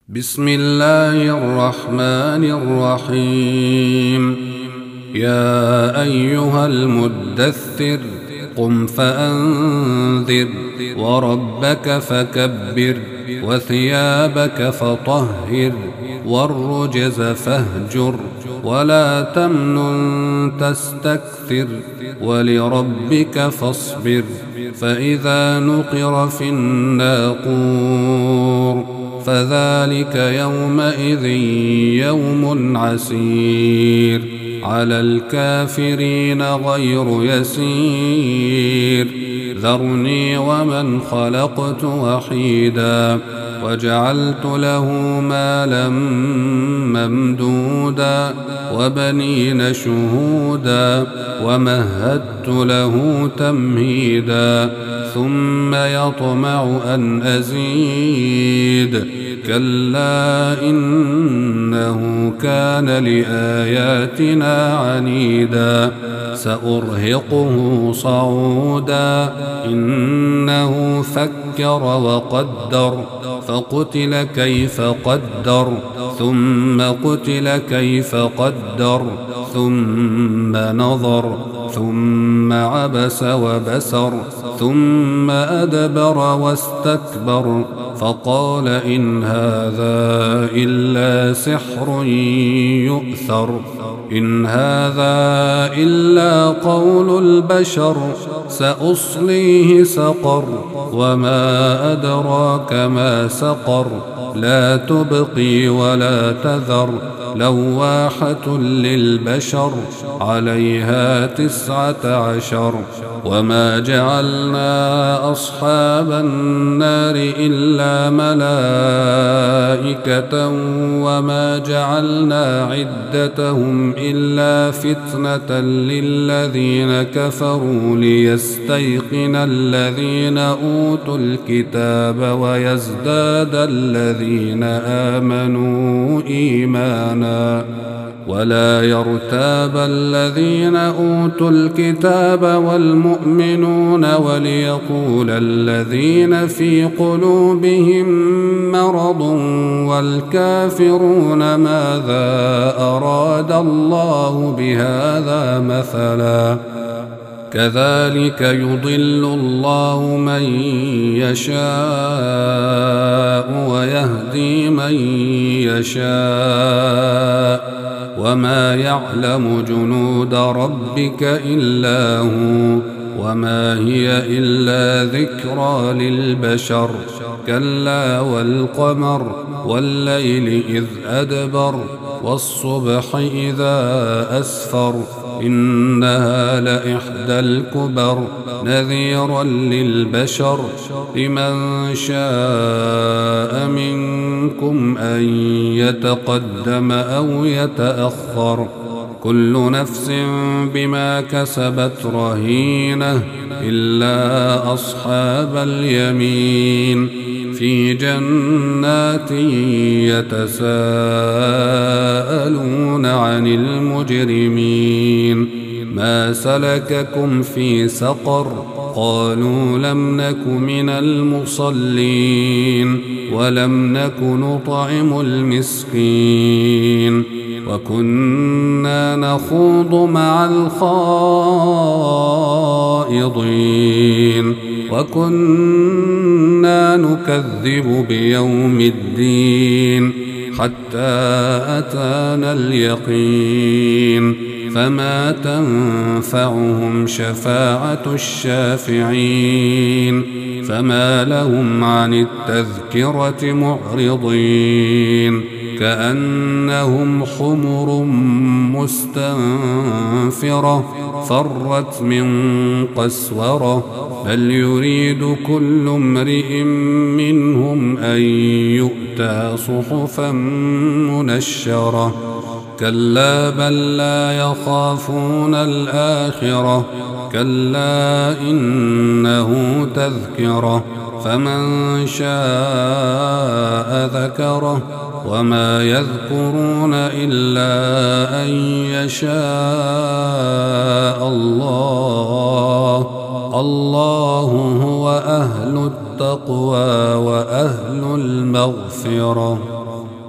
بسم الله الرحمن الرحيم. يا أيها المدثر قم فأنذر وربك فكبر وثيابك فطهر والرجز فاهجر ولا تمنن تستكثر ولربك فاصبر فإذا نقر في الناقور فذلك يومئذ يوم عسير على الكافرين غير يسير. ذرني ومن خلقت وحيدا وجعلت له مالا ممدودا وبنين شهودا ومهدت له تمهيدا ثم يطمع أن أزيد كلا إنه كان لآياتنا عنيدا سأرهقه صعودا إنه فكر وقدر فقتل كيف قدر ثم قتل كيف قدر ثم نظر ثم عبس وبسر ثم أدبر واستكبر فقال إن هذا إلا سحر يؤثر إن هذا إلا قول البشر سأصليه سقر وما أدراك ما سقر لا تبقي ولا تذر لواحة للبشر عليها 19 وما جعلنا أصحاب النار إلا ملائكة وما جعلنا عدتهم إلا فتنة للذين كفروا ليستيقن الذين أوتوا الكتاب ويزداد الذين آمنوا إيمانا ولا يرتاب الذين أوتوا الكتاب والمؤمنون وليقول الذين في قلوبهم مرض والكافرون ماذا أراد الله بهذا مثلا كذلك يضل الله من يشاء ويهدي من يشاء وما يعلم جنود ربك إلا هو وما هي إلا ذكرى للبشر كلا والقمر والليل إذ أدبر والصبح إذا أسفر إنها لإحدى الكبر نذيرا للبشر لمن شاء منكم أن يتقدم أو يتأخر كل نفس بما كسبت رهينة إلا أصحاب اليمين في جنات يتساءلون عن المجرمين ما سلككم في سقر قالوا لم نك من المصلين ولم نك نطعم المسكين وكنا نخوض مع الخائضين وكنا نكذب بيوم الدين حتى أتانا اليقين فما تنفعهم شفاعة الشافعين فما لهم عن التذكرة معرضين كأنهم حمر مستنفرة فرت من قسورة بل يريد كل امرئ منهم أن يؤتى صحفا منشرة كلا بل لا يخافون الآخرة كلا إنه تذكرة فمن شاء ذكره وما يذكرون إلا أن يشاء الله هو أهل التقوى التقوى وأهل المغفرة.